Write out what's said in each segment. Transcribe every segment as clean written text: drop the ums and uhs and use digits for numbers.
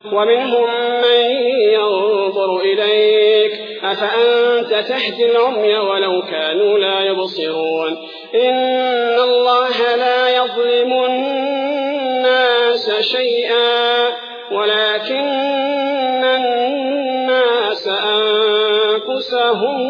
ومنهم من ينظر إليك أفأنت تهدي العمي ولو كانوا لا يبصرون إن الله لا يظلم الناس شيئا ولكن الناس أنفسهم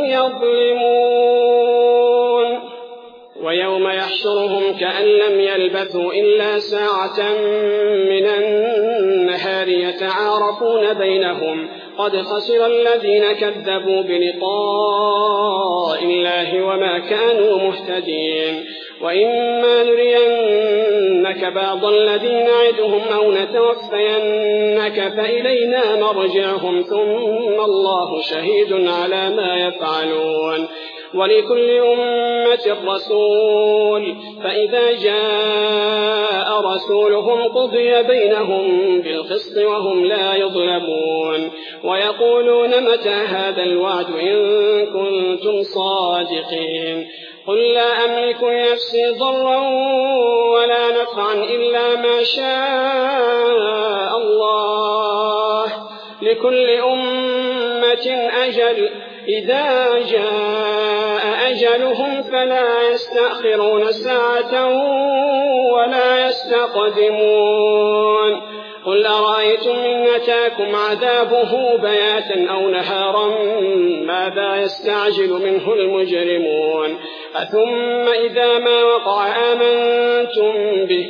يظلمون ويوم يحشرهم كأن لم يلبثوا إلا ساعة من النهار يتعارفون بينهم قد خسر الذين كذبوا بلقاء الله وما كانوا مهتدين وإما نرينك بعض الذي نعدهم أو نتوفينك فإلينا مرجعهم ثم الله شهيد على ما يفعلون ولكل أمة رسول فإذا جاء رسولهم قضي بينهم بالقسط وهم لا يظلمون ويقولون متى هذا الوعد إن كنتم صادقين قل لا أملك لنفسي ضرا ولا نفعا إلا ما شاء الله لكل أمة أجل إذا جاء أجلهم فلا يستأخرون ساعة ولا يستقدمون قل أرأيتم إن أتاكم عذابه بياتا أو نهارا ماذا يستعجل منه المجرمون أثم إذا ما وقع آمنتم به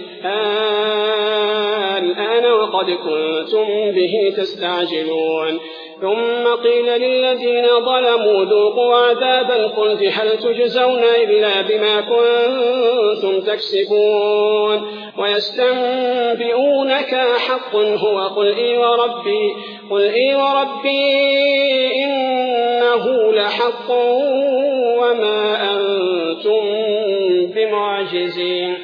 الآن وقد كنتم به تستعجلون ثم قيل للذين ظلموا ذوقوا عذاب الخلد هل تجزون إلا بما كنتم تكسبون ويستنبئونك حق هو قل إي وربي إنه لحق وما أنتم بمعجزين